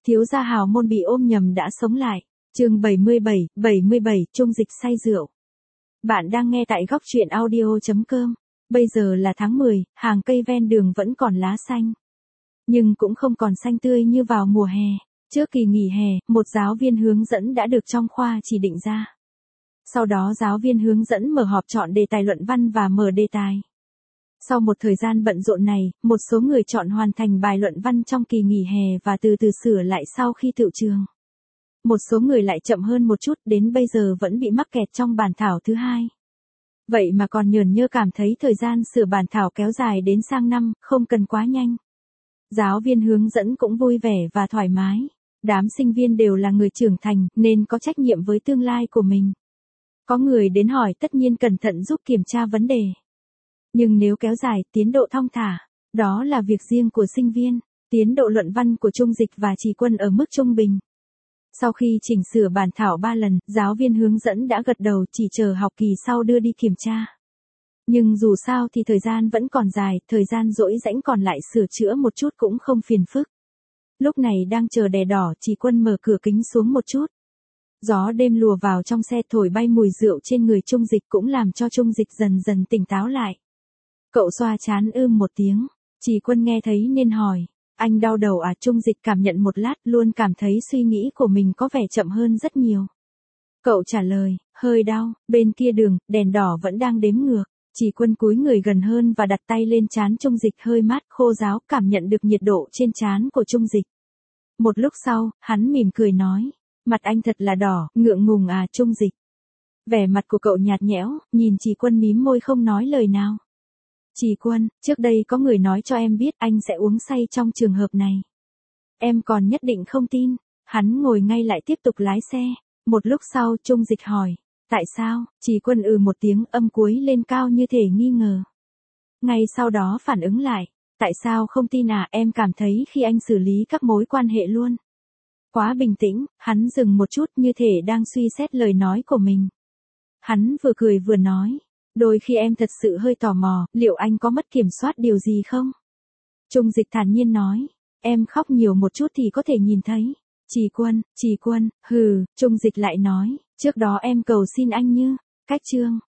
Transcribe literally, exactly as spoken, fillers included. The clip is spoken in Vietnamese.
Thiếu gia hào môn bị ôm nhầm đã sống lại. Chương bảy mươi bảy, bảy mươi bảy, Trung Dịch say rượu. Bạn đang nghe tại góc truyện audio chấm com. Bây giờ là tháng mười, hàng cây ven đường vẫn còn lá xanh. Nhưng cũng không còn xanh tươi như vào mùa hè. Trước kỳ nghỉ hè, một giáo viên hướng dẫn đã được trong khoa chỉ định ra. Sau đó giáo viên hướng dẫn mở họp chọn đề tài luận văn và mở đề tài. Sau một thời gian bận rộn này, một số người chọn hoàn thành bài luận văn trong kỳ nghỉ hè và từ từ sửa lại sau khi tựu trường. Một số người lại chậm hơn một chút, đến bây giờ vẫn bị mắc kẹt trong bản thảo thứ hai. Vậy mà còn nhờn nhơ cảm thấy thời gian sửa bản thảo kéo dài đến sang năm, không cần quá nhanh. Giáo viên hướng dẫn cũng vui vẻ và thoải mái. Đám sinh viên đều là người trưởng thành, nên có trách nhiệm với tương lai của mình. Có người đến hỏi tất nhiên cẩn thận giúp kiểm tra vấn đề. Nhưng nếu kéo dài, tiến độ thong thả, đó là việc riêng của sinh viên. Tiến độ luận văn của Trung Dịch và Trì Quân ở mức trung bình. Sau khi chỉnh sửa bản thảo ba lần, giáo viên hướng dẫn đã gật đầu, chỉ chờ học kỳ sau đưa đi kiểm tra. Nhưng dù sao thì thời gian vẫn còn dài, thời gian rỗi rãnh còn lại sửa chữa một chút cũng không phiền phức. Lúc này đang chờ đèn đỏ, Trì Quân mở cửa kính xuống một chút. Gió đêm lùa vào trong xe thổi bay mùi rượu trên người Trung Dịch cũng làm cho Trung Dịch dần dần tỉnh táo lại. Cậu xoa trán ưm một tiếng. Trì Quân nghe thấy nên hỏi. Anh đau đầu à? Trung Dịch cảm nhận một lát, luôn cảm thấy suy nghĩ của mình có vẻ chậm hơn rất nhiều. Cậu trả lời, hơi đau. Bên kia đường, đèn đỏ vẫn đang đếm ngược. Trì Quân cúi người gần hơn và đặt tay lên trán Trung Dịch, hơi mát khô ráo, cảm nhận được nhiệt độ trên trán của Trung Dịch. Một lúc sau, hắn mỉm cười nói. Mặt anh thật là đỏ, ngượng ngùng à? Trung Dịch. Vẻ mặt của cậu nhạt nhẽo, nhìn Trì Quân mím môi không nói lời nào. Trì Quân, trước đây có người nói cho em biết anh sẽ uống say trong trường hợp này. Em còn nhất định không tin. Hắn ngồi ngay lại tiếp tục lái xe. Một lúc sau Trung Dịch hỏi. Tại sao? Trì Quân ừ một tiếng, âm cuối lên cao như thể nghi ngờ. Ngay sau đó phản ứng lại. Tại sao không tin à? Em cảm thấy khi anh xử lý các mối quan hệ luôn. Quá bình tĩnh, hắn dừng một chút như thể đang suy xét lời nói của mình. Hắn vừa cười vừa nói. Đôi khi em thật sự hơi tò mò, liệu anh có mất kiểm soát điều gì không? Trung Dịch thản nhiên nói. Em khóc nhiều một chút thì có thể nhìn thấy. Trì Quân, Trì Quân, hừ, Trung Dịch lại nói. Trước đó em cầu xin anh như, cách chương,